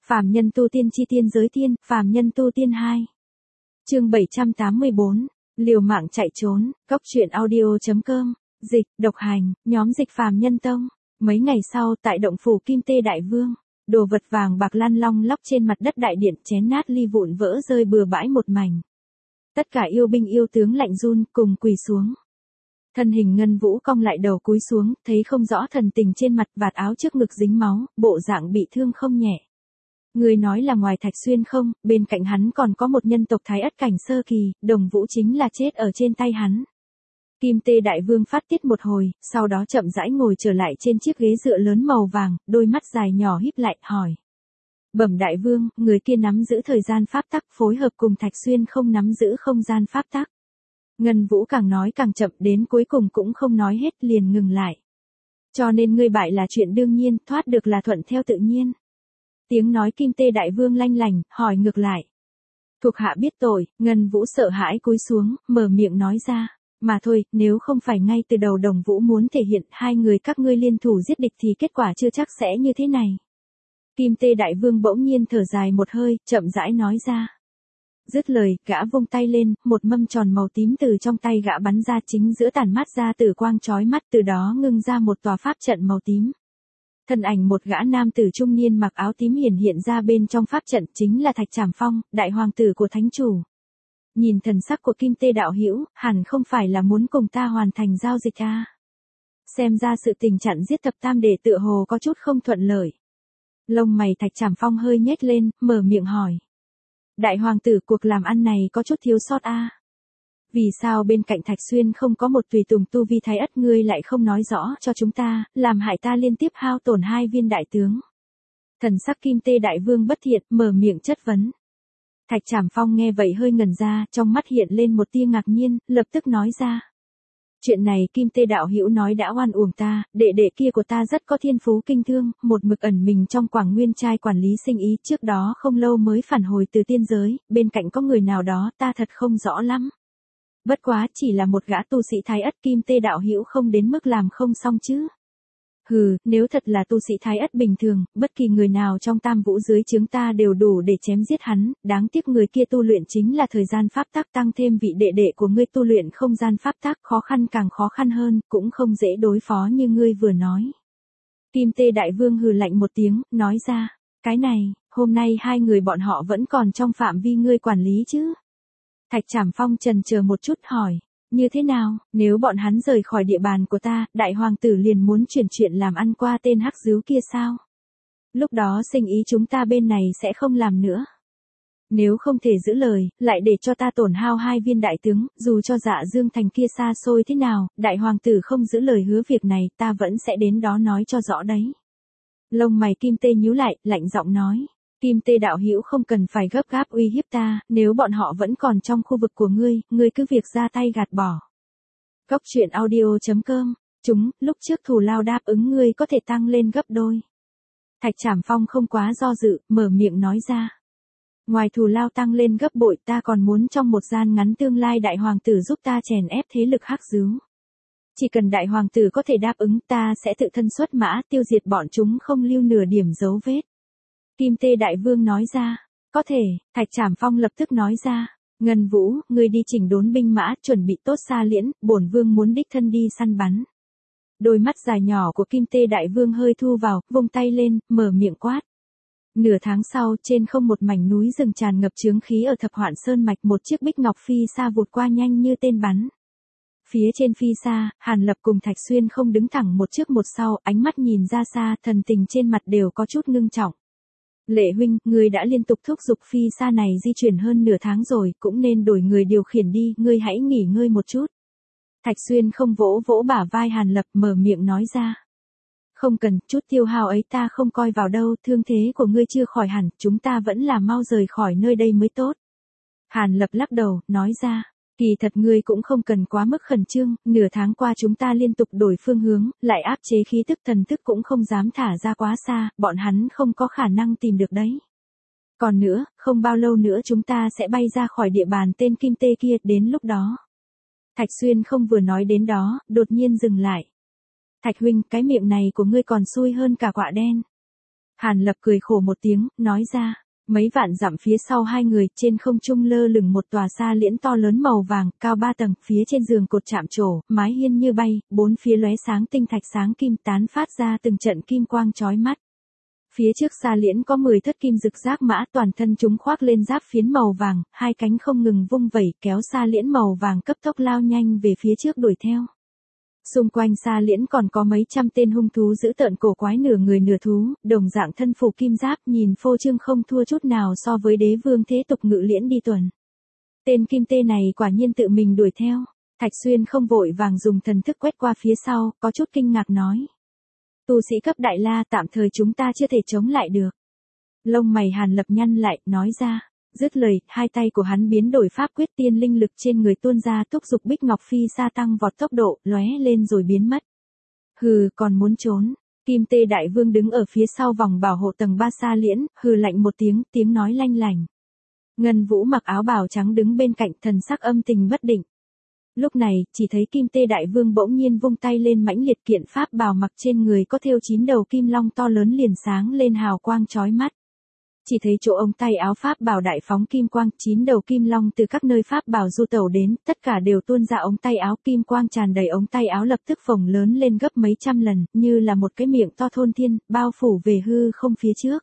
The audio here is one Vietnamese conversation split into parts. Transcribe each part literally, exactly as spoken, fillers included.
Phàm nhân tu tiên chi tiên giới tiên, phàm nhân tu tiên hai. Chương bảy trăm tám mươi bốn, liều mạng chạy trốn, cốc truyện audio chấm com, dịch, độc hành, nhóm dịch phàm nhân tông. Mấy ngày sau, tại động phủ Kim Tê Đại Vương, đồ vật vàng bạc lăn long lóc trên mặt đất đại điện, chén nát ly vụn vỡ rơi bừa bãi một mảnh. Tất cả yêu binh yêu tướng lạnh run, cùng quỳ xuống. Thân hình Ngân Vũ cong lại đầu cúi xuống, thấy không rõ thần tình trên mặt, vạt áo trước ngực dính máu, bộ dạng bị thương không nhẹ. Người nói là ngoài Thạch Xuyên không, bên cạnh hắn còn có một nhân tộc Thái Ất cảnh sơ kỳ, Đồng Vũ chính là chết ở trên tay hắn. Kim Tê Đại Vương phát tiết một hồi, sau đó chậm rãi ngồi trở lại trên chiếc ghế dựa lớn màu vàng, đôi mắt dài nhỏ híp lại, hỏi. Bẩm Đại Vương, người kia nắm giữ thời gian pháp tắc, phối hợp cùng Thạch Xuyên không nắm giữ không gian pháp tắc. Ngân Vũ càng nói càng chậm, đến cuối cùng cũng không nói hết, liền ngừng lại. Cho nên ngươi bại là chuyện đương nhiên, thoát được là thuận theo tự nhiên. Tiếng nói Kim Tê Đại Vương lanh lành, hỏi ngược lại. Thuộc hạ biết tội, Ngân Vũ sợ hãi cúi xuống, mở miệng nói ra. Mà thôi, nếu không phải ngay từ đầu Đồng Vũ muốn thể hiện hai người các ngươi liên thủ giết địch thì kết quả chưa chắc sẽ như thế này. Kim Tê Đại Vương bỗng nhiên thở dài một hơi, chậm rãi nói ra. Dứt lời, gã vung tay lên, một mâm tròn màu tím từ trong tay gã bắn ra, chính giữa tản mát ra tử quang chói mắt, từ đó ngưng ra một tòa pháp trận màu tím. Thân ảnh một gã nam tử trung niên mặc áo tím hiển hiện ra bên trong pháp trận, chính là Thạch Trảm Phong, đại hoàng tử của thánh chủ. Nhìn thần sắc của Kim Tê đạo hữu, hẳn không phải là muốn cùng ta hoàn thành giao dịch à? Xem ra sự tình chặn giết thập tam đệ tựa hồ có chút không thuận lợi. Lông mày Thạch Trảm Phong hơi nhếch lên, mở miệng hỏi. Đại hoàng tử, cuộc làm ăn này có chút thiếu sót a. À? Vì sao bên cạnh Thạch Xuyên không có một tùy tùng tu vi Thái Ất, ngươi lại không nói rõ cho chúng ta, làm hại ta liên tiếp hao tổn hai viên đại tướng. Thần sắc Kim Tê Đại Vương bất thiện, mở miệng chất vấn. Thạch Trảm Phong nghe vậy hơi ngẩn ra, trong mắt hiện lên một tia ngạc nhiên, lập tức nói ra. Chuyện này Kim Tê đạo hữu nói đã oan uổng ta, đệ đệ kia của ta rất có thiên phú kinh thương, một mực ẩn mình trong Quảng Nguyên trai quản lý sinh ý, trước đó không lâu mới phản hồi từ tiên giới, bên cạnh có người nào đó ta thật không rõ lắm. Bất quá chỉ là một gã tu sĩ Thái Ất, Kim Tê đạo hữu không đến mức làm không xong chứ. Hừ, nếu thật là tu sĩ Thái Ất bình thường, bất kỳ người nào trong tam vũ dưới trướng ta đều đủ để chém giết hắn, đáng tiếc người kia tu luyện chính là thời gian pháp tắc, tăng thêm vị đệ đệ của ngươi tu luyện không gian pháp tắc, khó khăn càng khó khăn hơn, cũng không dễ đối phó như ngươi vừa nói. Kim Tê Đại Vương hừ lạnh một tiếng, nói ra, cái này, hôm nay hai người bọn họ vẫn còn trong phạm vi ngươi quản lý chứ? Thạch Trảm Phong chần chờ một chút hỏi. Như thế nào, nếu bọn hắn rời khỏi địa bàn của ta, đại hoàng tử liền muốn chuyển chuyện làm ăn qua tên hắc dứu kia sao? Lúc đó sinh ý chúng ta bên này sẽ không làm nữa. Nếu không thể giữ lời, lại để cho ta tổn hao hai viên đại tướng, dù cho Dạ Dương thành kia xa xôi thế nào, đại hoàng tử không giữ lời hứa việc này, ta vẫn sẽ đến đó nói cho rõ đấy. Lông mày Kim Tê nhíu lại, lạnh giọng nói. Kim Tê đạo hữu không cần phải gấp gáp uy hiếp ta, nếu bọn họ vẫn còn trong khu vực của ngươi, ngươi cứ việc ra tay gạt bỏ. Cốc truyện audio chấm com, chúng, lúc trước thù lao đáp ứng ngươi có thể tăng lên gấp đôi. Thạch Trảm Phong không quá do dự, mở miệng nói ra. Ngoài thù lao tăng lên gấp bội, ta còn muốn trong một gian ngắn tương lai đại hoàng tử giúp ta chèn ép thế lực hắc dứu. Chỉ cần đại hoàng tử có thể đáp ứng, ta sẽ tự thân xuất mã tiêu diệt bọn chúng không lưu nửa điểm dấu vết. Kim Tê Đại Vương nói ra, có thể, Thạch Trảm Phong lập tức nói ra, Ngân Vũ, ngươi đi chỉnh đốn binh mã, chuẩn bị tốt xa liễn, bổn vương muốn đích thân đi săn bắn. Đôi mắt dài nhỏ của Kim Tê Đại Vương hơi thu vào, vung tay lên, mở miệng quát. Nửa tháng sau, trên không một mảnh núi rừng tràn ngập chướng khí ở Thập Hoạn Sơn mạch, một chiếc bích ngọc phi sa vụt qua nhanh như tên bắn. Phía trên phi sa, Hàn Lập cùng Thạch Xuyên không đứng thẳng một trước một sau, ánh mắt nhìn ra xa, thần tình trên mặt đều có chút ngưng trọng. Lệ huynh, ngươi đã liên tục thúc giục phi sa này di chuyển hơn nửa tháng rồi, cũng nên đổi người điều khiển đi, ngươi hãy nghỉ ngơi một chút. Thạch Xuyên không vỗ vỗ bả vai Hàn Lập, mở miệng nói ra. Không cần, chút tiêu hao ấy ta không coi vào đâu, thương thế của ngươi chưa khỏi hẳn, chúng ta vẫn là mau rời khỏi nơi đây mới tốt. Hàn Lập lắc đầu, nói ra. Kỳ thật ngươi cũng không cần quá mức khẩn trương, nửa tháng qua chúng ta liên tục đổi phương hướng, lại áp chế khí tức thần thức cũng không dám thả ra quá xa, bọn hắn không có khả năng tìm được đấy. Còn nữa, không bao lâu nữa chúng ta sẽ bay ra khỏi địa bàn tên Kim Tê kia, đến lúc đó. Thạch Xuyên không vừa nói đến đó, đột nhiên dừng lại. Thạch huynh, cái miệng này của ngươi còn xui hơn cả quạ đen. Hàn Lập cười khổ một tiếng, nói ra. Mấy vạn dặm phía sau hai người, trên không trung lơ lửng một tòa sa liễn to lớn màu vàng, cao ba tầng, phía trên giường cột chạm trổ, mái hiên như bay, bốn phía lóe sáng tinh thạch sáng kim tán phát ra từng trận kim quang chói mắt. Phía trước sa liễn có mười thất kim rực giác mã, toàn thân chúng khoác lên giáp phiến màu vàng, hai cánh không ngừng vung vẩy, kéo sa liễn màu vàng cấp tốc lao nhanh về phía trước đuổi theo. Xung quanh sa liễn còn có mấy trăm tên hung thú dữ tợn cổ quái nửa người nửa thú, đồng dạng thân phủ kim giáp, nhìn phô trương không thua chút nào so với đế vương thế tục ngự liễn đi tuần. Tên kim tê này quả nhiên tự mình đuổi theo. Thạch Xuyên không vội vàng dùng thần thức quét qua phía sau, có chút kinh ngạc nói. Tu sĩ cấp đại la, tạm thời chúng ta chưa thể chống lại được. Lông mày Hàn Lập nhăn lại, nói ra. Dứt lời, hai tay của hắn biến đổi pháp quyết, tiên linh lực trên người tuôn ra, thúc giục Bích Ngọc Phi sa tăng vọt tốc độ, lóe lên rồi biến mất. Hừ, còn muốn trốn. Kim Tê Đại Vương đứng ở phía sau vòng bảo hộ tầng ba sa liễn, hừ lạnh một tiếng, tiếng nói lanh lành. Ngân Vũ mặc áo bào trắng đứng bên cạnh, thần sắc âm tình bất định. Lúc này, chỉ thấy Kim Tê Đại Vương bỗng nhiên vung tay lên, mãnh liệt kiện pháp bào mặc trên người có thêu chín đầu kim long to lớn liền sáng lên hào quang chói mắt. Chỉ thấy chỗ ống tay áo pháp bào đại phóng kim quang, chín đầu kim long từ các nơi pháp bào du tẩu đến, tất cả đều tuôn ra ống tay áo, kim quang tràn đầy ống tay áo lập tức phồng lớn lên gấp mấy trăm lần, như là một cái miệng to thôn thiên, bao phủ về hư không phía trước.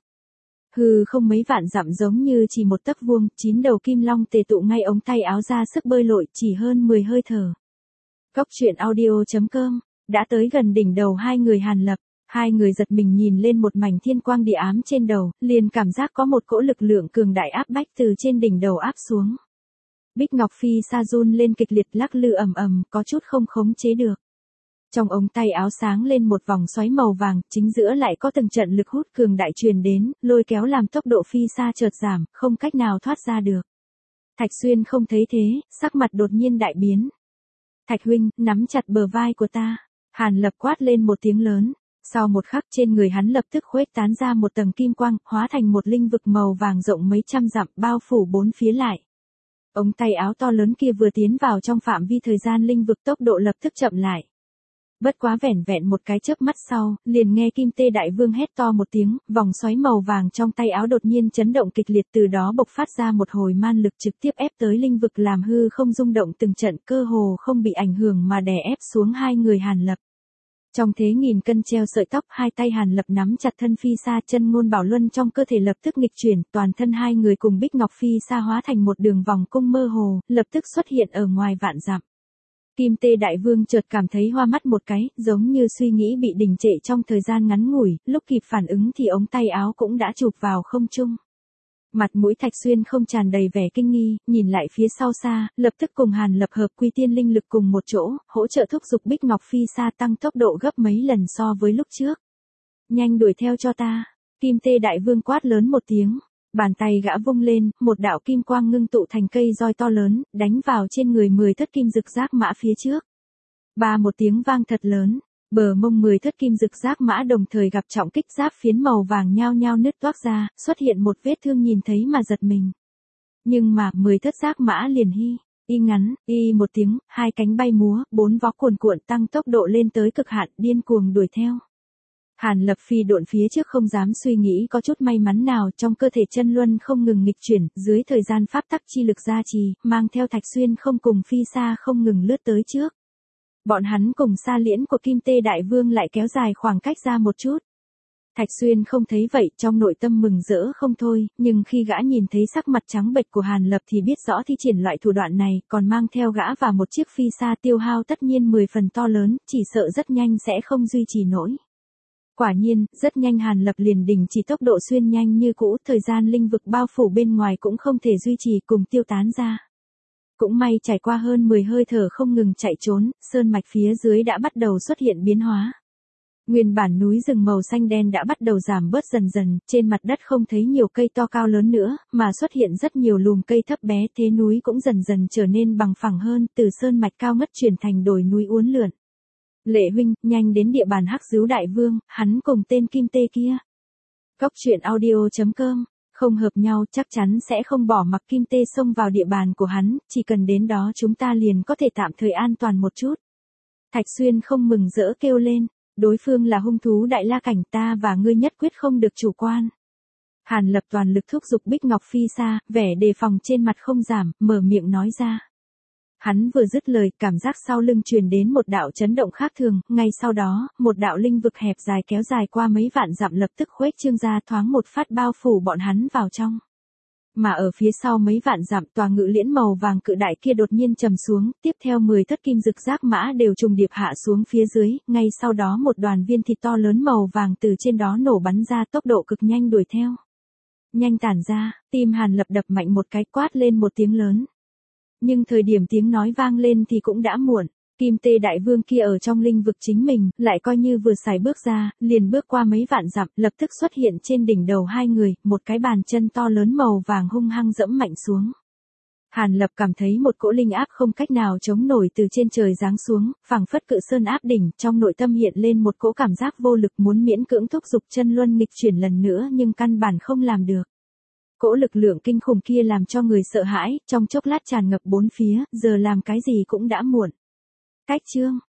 Hư không mấy vạn dặm giống như chỉ một tấc vuông, chín đầu kim long tề tụ ngay ống tay áo ra sức bơi lội, chỉ hơn mười hơi thở. Góc truyện audio chấm com, đã tới gần đỉnh đầu hai người Hàn Lập. Hai người giật mình nhìn lên một mảnh thiên quang địa ám trên đầu, liền cảm giác có một cỗ lực lượng cường đại áp bách từ trên đỉnh đầu áp xuống. Bích Ngọc Phi sa run lên kịch liệt, lắc lư ầm ầm, có chút không khống chế được. Trong ống tay áo sáng lên một vòng xoáy màu vàng, chính giữa lại có từng trận lực hút cường đại truyền đến, lôi kéo làm tốc độ phi sa chợt giảm, không cách nào thoát ra được. Thạch Xuyên không thấy thế, sắc mặt đột nhiên đại biến. Thạch huynh, nắm chặt bờ vai của ta. Hàn Lập quát lên một tiếng lớn. Sau một khắc, trên người hắn lập tức khuếch tán ra một tầng kim quang, hóa thành một linh vực màu vàng rộng mấy trăm dặm, bao phủ bốn phía lại. Ống tay áo to lớn kia vừa tiến vào trong phạm vi thời gian linh vực, tốc độ lập tức chậm lại. Bất quá vẻn vẹn một cái chớp mắt sau, liền nghe Kim Tê Đại Vương hét to một tiếng, vòng xoáy màu vàng trong tay áo đột nhiên chấn động kịch liệt, từ đó bộc phát ra một hồi man lực trực tiếp ép tới linh vực, làm hư không rung động từng trận, cơ hồ không bị ảnh hưởng mà đè ép xuống hai người Hàn Lập. Trong thế nghìn cân treo sợi tóc, hai tay Hàn Lập nắm chặt thân phi sa, chân ngôn bảo luân trong cơ thể lập tức nghịch chuyển, toàn thân hai người cùng Bích Ngọc Phi sa hóa thành một đường vòng cung mơ hồ, lập tức xuất hiện ở ngoài vạn dặm. Kim Tê Đại Vương chợt cảm thấy hoa mắt một cái, giống như suy nghĩ bị đình trệ trong thời gian ngắn ngủi, lúc kịp phản ứng thì ống tay áo cũng đã chụp vào không trung. Mặt mũi Thạch Xuyên không tràn đầy vẻ kinh nghi, nhìn lại phía sau xa, lập tức cùng Hàn Lập hợp quy tiên linh lực cùng một chỗ, hỗ trợ thúc giục Bích Ngọc Phi sa tăng tốc độ gấp mấy lần so với lúc trước. Nhanh đuổi theo cho ta. Kim Tê Đại Vương quát lớn một tiếng. Bàn tay gã vung lên, một đạo kim quang ngưng tụ thành cây roi to lớn, đánh vào trên người mười thất kim rực giác mã phía trước. Ba một tiếng vang thật lớn, bờ mông mười thất kim rực giác mã đồng thời gặp trọng kích, giáp phiến màu vàng nhao nhao nứt toác ra, xuất hiện một vết thương nhìn thấy mà giật mình. Nhưng mà, mười thất giác mã liền hi, y ngắn, y một tiếng, hai cánh bay múa, bốn vó cuồn cuộn tăng tốc độ lên tới cực hạn, điên cuồng đuổi theo. Hàn Lập phi độn phía trước không dám suy nghĩ có chút may mắn nào, trong cơ thể chân luân không ngừng nghịch chuyển, dưới thời gian pháp tắc chi lực gia trì, mang theo Thạch Xuyên không cùng phi sa không ngừng lướt tới trước. Bọn hắn cùng sa liễn của Kim Tê Đại Vương lại kéo dài khoảng cách ra một chút. Thạch Xuyên không thấy vậy, trong nội tâm mừng rỡ không thôi, nhưng khi gã nhìn thấy sắc mặt trắng bệch của Hàn Lập thì biết rõ thi triển loại thủ đoạn này, còn mang theo gã và một chiếc phi sa tiêu hao tất nhiên mười phần to lớn, chỉ sợ rất nhanh sẽ không duy trì nổi. Quả nhiên, rất nhanh Hàn Lập liền đình chỉ tốc độ xuyên nhanh như cũ, thời gian linh vực bao phủ bên ngoài cũng không thể duy trì, cùng tiêu tán ra. Cũng may trải qua hơn mười hơi thở không ngừng chạy trốn, sơn mạch phía dưới đã bắt đầu xuất hiện biến hóa. Nguyên bản núi rừng màu xanh đen đã bắt đầu giảm bớt dần dần, trên mặt đất không thấy nhiều cây to cao lớn nữa, mà xuất hiện rất nhiều lùm cây thấp bé, thế núi cũng dần dần trở nên bằng phẳng hơn, từ sơn mạch cao ngất chuyển thành đồi núi uốn lượn. Lệ huynh, nhanh đến địa bàn Hắc Dứu Đại Vương, hắn cùng tên Kim Tê kia. Góc truyện audio chấm com, không hợp nhau chắc chắn sẽ không bỏ mặc Kim Tê xông vào địa bàn của hắn, chỉ cần đến đó chúng ta liền có thể tạm thời an toàn một chút. Thạch Xuyên không mừng rỡ kêu lên, đối phương là hung thú đại la cảnh, ta và ngươi nhất quyết không được chủ quan. Hàn Lập toàn lực thúc giục Bích Ngọc Phi xa, vẻ đề phòng trên mặt không giảm, mở miệng nói ra. Hắn vừa dứt lời, cảm giác sau lưng truyền đến một đạo chấn động khác thường, ngay sau đó, một đạo linh vực hẹp dài kéo dài qua mấy vạn dặm lập tức khuếch trương ra thoáng một phát bao phủ bọn hắn vào trong. Mà ở phía sau mấy vạn dặm, tòa ngự liễn màu vàng cự đại kia đột nhiên trầm xuống, tiếp theo mười thất kim dực giác mã đều trùng điệp hạ xuống phía dưới, ngay sau đó một đoàn viên thịt to lớn màu vàng từ trên đó nổ bắn ra, tốc độ cực nhanh đuổi theo. Nhanh tản ra, tim Hàn Lập đập mạnh một cái, quát lên một tiếng lớn. Nhưng thời điểm tiếng nói vang lên thì cũng đã muộn. Kim Tê Đại Vương kia ở trong linh vực chính mình, lại coi như vừa xài bước ra, liền bước qua mấy vạn dặm, lập tức xuất hiện trên đỉnh đầu hai người, một cái bàn chân to lớn màu vàng hung hăng dẫm mạnh xuống. Hàn Lập cảm thấy một cỗ linh áp không cách nào chống nổi từ trên trời giáng xuống, phảng phất cự sơn áp đỉnh, trong nội tâm hiện lên một cỗ cảm giác vô lực muốn miễn cưỡng thúc giục chân luân nghịch chuyển lần nữa nhưng căn bản không làm được. Cỗ lực lượng kinh khủng kia làm cho người sợ hãi, trong chốc lát tràn ngập bốn phía, giờ làm cái gì cũng đã muộn. Cách chương,